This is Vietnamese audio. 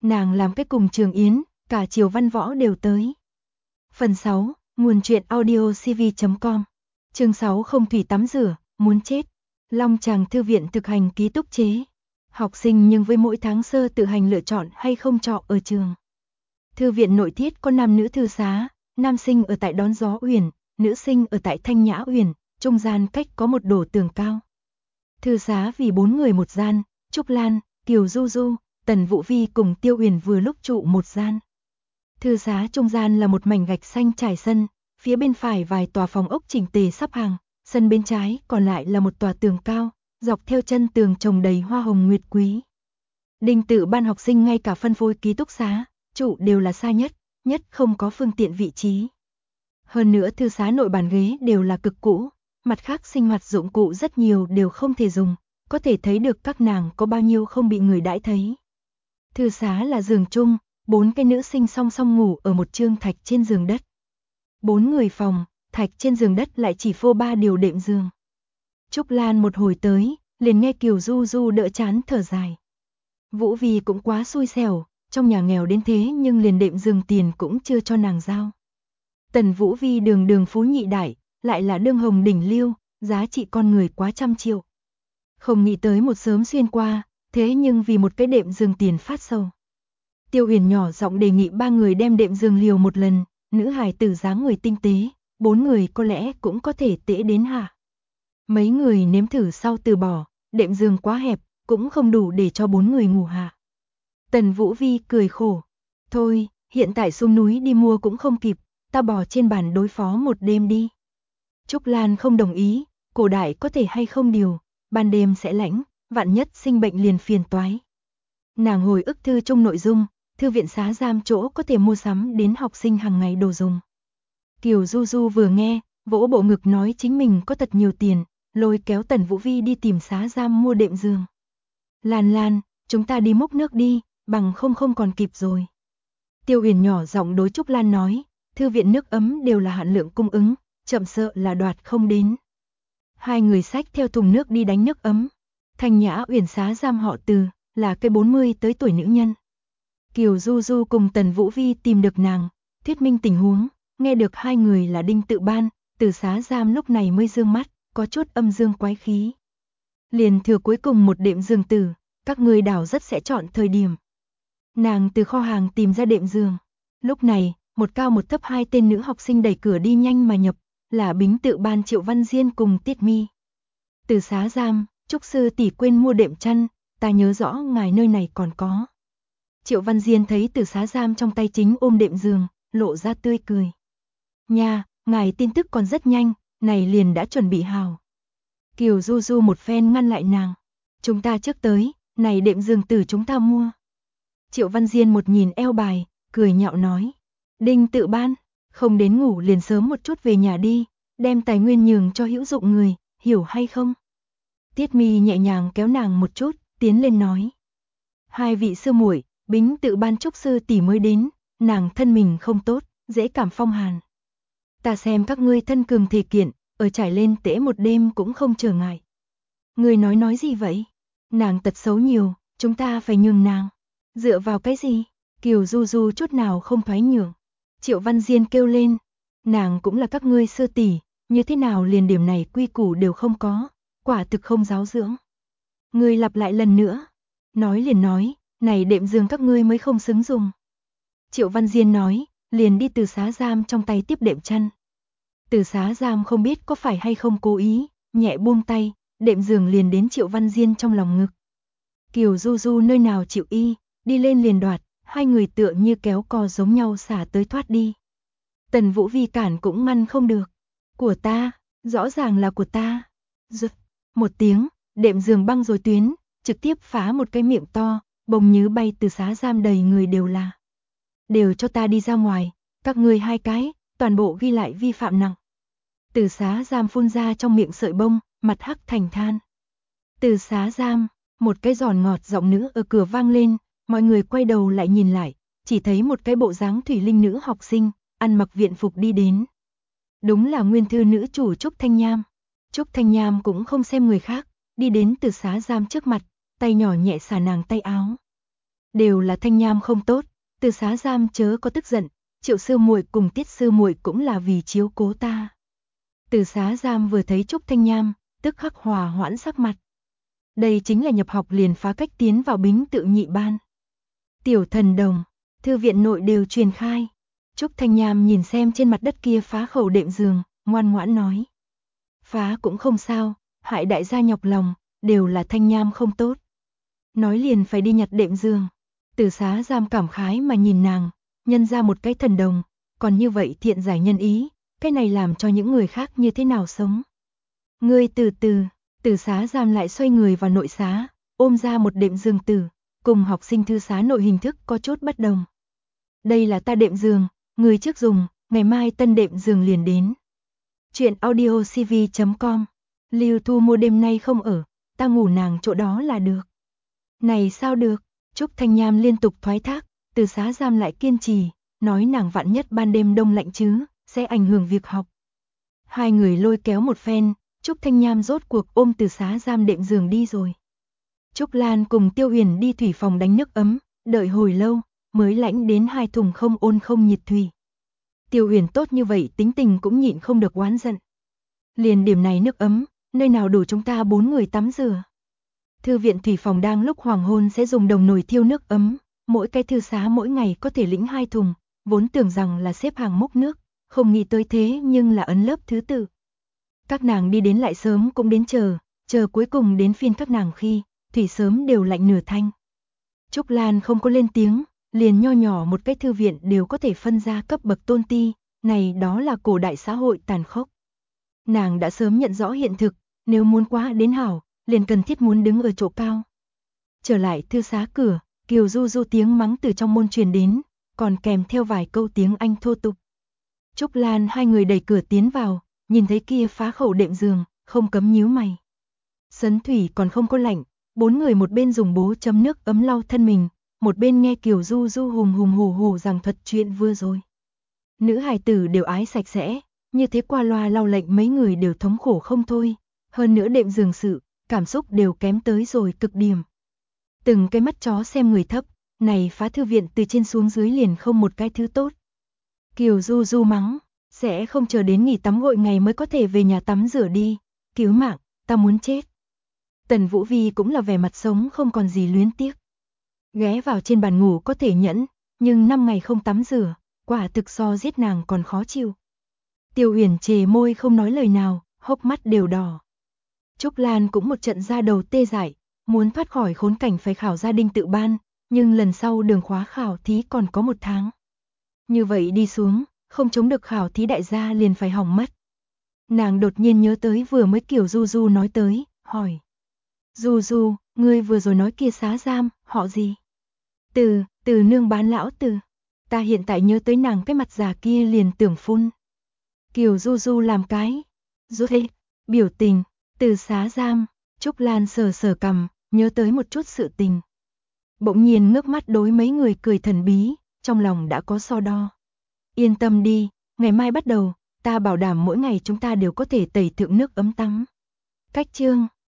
Nàng làm cái cùng Trường Yến, cả Triều Văn Võ đều tới. Phần 6, nguồn truyện audio cv.com. Chương 6 không thủy tắm rửa, muốn chết. Long Tràng thư viện thực hành ký túc chế. Học sinh nhưng với mỗi tháng sơ tự hành lựa chọn hay không trọ ở trường. Thư viện nội thiết có nam nữ thư xá, nam sinh ở tại Đón Gió Uyển, nữ sinh ở tại Thanh Nhã Uyển, trung gian cách có một đổ tường cao. Thư xá vì 4 người một gian, Trúc Lan, Kiều Du Du, Tần Vũ Vi cùng Tiêu Uyển vừa lúc trụ một gian. Thư xá trung gian là một mảnh gạch xanh trải sân, phía bên phải vài tòa phòng ốc chỉnh tề sắp hàng, sân bên trái còn lại là một tòa tường cao, dọc theo chân tường trồng đầy hoa hồng nguyệt quý. Đinh tự ban học sinh ngay cả phân phối ký túc xá, trụ đều là xa nhất không có phương tiện vị trí. Hơn nữa thư xá nội bàn ghế đều là cực cũ, mặt khác sinh hoạt dụng cụ rất nhiều đều không thể dùng, có thể thấy được các nàng có bao nhiêu không bị người đãi thấy. Thư xá là giường chung, 4 cái nữ sinh song song ngủ ở một trương thạch trên giường đất. 4 người phòng, thạch trên giường đất lại chỉ phô 3 điều đệm giường. Trúc Lan một hồi tới, liền nghe Kiều Du Du đỡ chán thở dài. Vũ Vi cũng quá xui xẻo, trong nhà nghèo đến thế nhưng liền đệm giường tiền cũng chưa cho nàng giao. Tần Vũ Vi đường đường phú nhị đại, lại là đương hồng đỉnh lưu, giá trị con người quá trăm triệu. Không nghĩ tới một sớm xuyên qua, thế nhưng vì một cái đệm giường tiền phát sầu. Tiêu Huyền nhỏ giọng đề nghị 3 người đem đệm giường liều một lần, nữ hài tử dáng người tinh tế, 4 người có lẽ cũng có thể tễ đến hạ. Mấy người nếm thử sau từ bỏ, đệm giường quá hẹp, cũng không đủ để cho 4 người ngủ hạ. Tần Vũ Vi cười khổ, thôi, hiện tại xuống núi đi mua cũng không kịp, ta bỏ trên bàn đối phó một đêm đi. Trúc Lan không đồng ý, cổ đại có thể hay không điều, ban đêm sẽ lạnh, vạn nhất sinh bệnh liền phiền toái. Nàng hồi ức thư trong nội dung, thư viện xá giam chỗ có thể mua sắm đến học sinh hàng ngày đồ dùng. Kiều Du Du vừa nghe, vỗ bộ ngực nói chính mình có thật nhiều tiền, lôi kéo Tần Vũ Vi đi tìm xá giam mua đệm giường. Lan Lan, chúng ta đi múc nước đi, bằng không còn kịp rồi. Tiêu Huyền nhỏ giọng đối Trúc Lan nói, thư viện nước ấm đều là hạn lượng cung ứng, chậm sợ là đoạt không đến. Hai người xách theo thùng nước đi đánh nước ấm. Thanh Nhã Uyển xá giam họ Từ, là cái 40 tới tuổi nữ nhân. Kiều Du Du cùng Tần Vũ Vi tìm được nàng, thuyết minh tình huống, nghe được hai người là Đinh tự ban, từ xá giam lúc này mới dương mắt, có chút âm dương quái khí. Liền thừa cuối cùng một đệm giường tử, các người đảo rất sẽ chọn thời điểm. Nàng từ kho hàng tìm ra đệm giường. Lúc này, một cao một thấp 2 tên nữ học sinh đẩy cửa đi nhanh mà nhập, là Bính tự ban Triệu Văn Diên cùng Tiết Mi. Từ xá giam, Trúc sư tỷ quên mua đệm chăn, ta nhớ rõ ngài nơi này còn có. Triệu Văn Diên thấy từ xá giam trong tay chính ôm đệm giường, lộ ra tươi cười. Nha, ngài tin tức còn rất nhanh, này liền đã chuẩn bị hào. Kiều Du Du một phen ngăn lại nàng. Chúng ta trước tới, này đệm giường từ chúng ta mua. Triệu Văn Diên một nhìn eo bài, cười nhạo nói. Đinh tự ban, không đến ngủ liền sớm một chút về nhà đi, đem tài nguyên nhường cho hữu dụng người, hiểu hay không? Tiết Mi nhẹ nhàng kéo nàng một chút, tiến lên nói. Hai vị sư muội, Bính tự ban Trúc sư tỷ mới đến, nàng thân mình không tốt, dễ cảm phong hàn. Ta xem các ngươi thân cường thể kiện, ở trải lên tễ một đêm cũng không trở ngại. Ngươi nói gì vậy? Nàng tật xấu nhiều, chúng ta phải nhường nàng. Dựa vào cái gì? Kiều Du Du chút nào không thoái nhường. Triệu Văn Diên kêu lên, nàng cũng là các ngươi sư tỷ, như thế nào liền điểm này quy củ đều không có, quả thực không giáo dưỡng. Ngươi lặp lại lần nữa, nói liền nói, này đệm giường các ngươi mới không xứng dùng. Triệu Văn Diên nói, liền đi từ xá giam trong tay tiếp đệm chăn. Từ xá giam không biết có phải hay không cố ý, nhẹ buông tay, đệm giường liền đến Triệu Văn Diên trong lòng ngực. Kiều Du Du nơi nào chịu y, đi lên liền đoạt, hai người tựa như kéo co giống nhau xả tới thoát đi. Tần Vũ Vi cản cũng ngăn không được. Của ta, rõ ràng là của ta. Rực, một tiếng, đệm giường băng rồi tuyến, trực tiếp phá một cái miệng to, bồng nhứ bay từ xá giam đầy người đều là. Đều cho ta đi ra ngoài, các ngươi 2 cái, toàn bộ ghi lại vi phạm nặng. Từ xá giam phun ra trong miệng sợi bông, mặt hắc thành than. Từ xá giam, một cái giòn ngọt giọng nữ ở cửa vang lên, mọi người quay đầu lại nhìn lại, chỉ thấy một cái bộ dáng thủy linh nữ học sinh, ăn mặc viện phục đi đến. Đúng là nguyên thư nữ chủ Trúc Thanh Nham. Trúc Thanh Nham cũng không xem người khác, đi đến từ xá giam trước mặt, tay nhỏ nhẹ xả nàng tay áo. đều là Thanh Nham không tốt, Từ Xá Giam chớ có tức giận, Triệu sư muội cùng Tiết sư muội cũng là vì chiếu cố ta. Từ Xá Giam vừa thấy Trúc Thanh Nham, tức khắc hòa hoãn sắc mặt. Đây chính là nhập học liền phá cách tiến vào Bính Tự nhị ban. Tiểu thần đồng, thư viện nội đều truyền khai. Trúc Thanh Nham nhìn xem trên mặt đất kia phá khẩu đệm giường, ngoan ngoãn nói. Phá cũng không sao, hại đại gia nhọc lòng, đều là Thanh Nham không tốt. Nói liền phải đi nhặt đệm giường. Từ Xá Giam cảm khái mà nhìn nàng, nhân ra một cái thần đồng, còn như vậy thiện giải nhân ý, cái này làm cho những người khác như thế nào sống. Ngươi từ từ, Từ Xá Giam lại xoay người vào nội xá, ôm ra một đệm giường tử, cùng học sinh thư xá nội hình thức có chút bất đồng. Đây là ta đệm giường, người trước dùng, ngày mai tân đệm giường liền đến. Chuyện audio cv.com, Lưu Thu mua đêm nay không ở, ta ngủ nàng chỗ đó là được. Này sao được, Trúc Thanh Nham liên tục thoái thác, Từ Xá Giam lại kiên trì, nói nàng vạn nhất ban đêm đông lạnh chứ, sẽ ảnh hưởng việc học. Hai người lôi kéo một phen, Trúc Thanh Nham rốt cuộc ôm Từ Xá Giam đệm giường đi rồi. Trúc Lan cùng Tiêu Huyền đi thủy phòng đánh nước ấm, đợi hồi lâu, mới lãnh đến 2 thùng không ôn không nhiệt thủy. Tiêu Huyền tốt như vậy tính tình cũng nhịn không được oán giận. Liền điểm này nước ấm, nơi nào đủ chúng ta 4 người tắm rửa. Thư viện thủy phòng đang lúc hoàng hôn sẽ dùng đồng nồi thiêu nước ấm, mỗi cái thư xá mỗi ngày có thể lĩnh 2 thùng, vốn tưởng rằng là xếp hàng múc nước, không nghĩ tới thế nhưng là ấn lớp thứ tự. Các nàng đi đến lại sớm cũng đến chờ cuối cùng đến phiên các nàng khi, thủy sớm đều lạnh nửa thanh. Trúc Lan không có lên tiếng, liền nho nhỏ một cái thư viện đều có thể phân ra cấp bậc tôn ti, này đó là cổ đại xã hội tàn khốc. Nàng đã sớm nhận rõ hiện thực, nếu muốn quá đến hảo, liền cần thiết muốn đứng ở chỗ cao. Trở lại thư xá cửa, Kiều Du Du tiếng mắng từ trong môn truyền đến, còn kèm theo vài câu tiếng Anh thô tục. Trúc Lan hai người đẩy cửa tiến vào, nhìn thấy kia phá khẩu đệm giường, không cấm nhíu mày. Sấn thủy còn không có lạnh, 4 người một bên dùng bố chấm nước ấm lau thân mình, một bên nghe Kiều Du Du hùng hùng hù hù giảng thuật chuyện vừa rồi. Nữ hài tử đều ái sạch sẽ, như thế qua loa lau lệnh mấy người đều thống khổ không thôi, hơn nữa đệm giường sự, cảm xúc đều kém tới rồi cực điểm. Từng cái mắt chó xem người thấp, này phá thư viện từ trên xuống dưới liền không một cái thứ tốt. Kiều Du Du mắng, sẽ không chờ đến nghỉ tắm gội ngày mới có thể về nhà tắm rửa đi, cứu mạng, ta muốn chết. Tần Vũ Vi cũng là vẻ mặt sống không còn gì luyến tiếc. Ghé vào trên bàn ngủ có thể nhẫn, nhưng 5 ngày không tắm rửa, quả thực so giết nàng còn khó chịu. Tiêu Huyền chề môi không nói lời nào, hốc mắt đều đỏ. Trúc Lan cũng một trận ra đầu tê dại, muốn thoát khỏi khốn cảnh phải khảo gia đình tự ban, nhưng lần sau đường khóa khảo thí còn có 1 tháng. Như vậy đi xuống, không chống được khảo thí đại gia liền phải hỏng mất. Nàng đột nhiên nhớ tới vừa mới Kiều Du Du nói tới, hỏi. Du Du, ngươi vừa rồi nói kia Xá Giam, họ gì? Từ nương bán lão Từ. Ta hiện tại nhớ tới nàng cái mặt già kia liền tưởng phun. Kiều Du Du làm cái rút hết, biểu tình, Từ Xá Giam, Trúc Lan sờ sờ cằm, nhớ tới một chút sự tình. Bỗng nhiên ngước mắt đối mấy người cười thần bí, trong lòng đã có so đo. Yên tâm đi, ngày mai bắt đầu, ta bảo đảm mỗi ngày chúng ta đều có thể tẩy thượng nước ấm tắm. Cách chương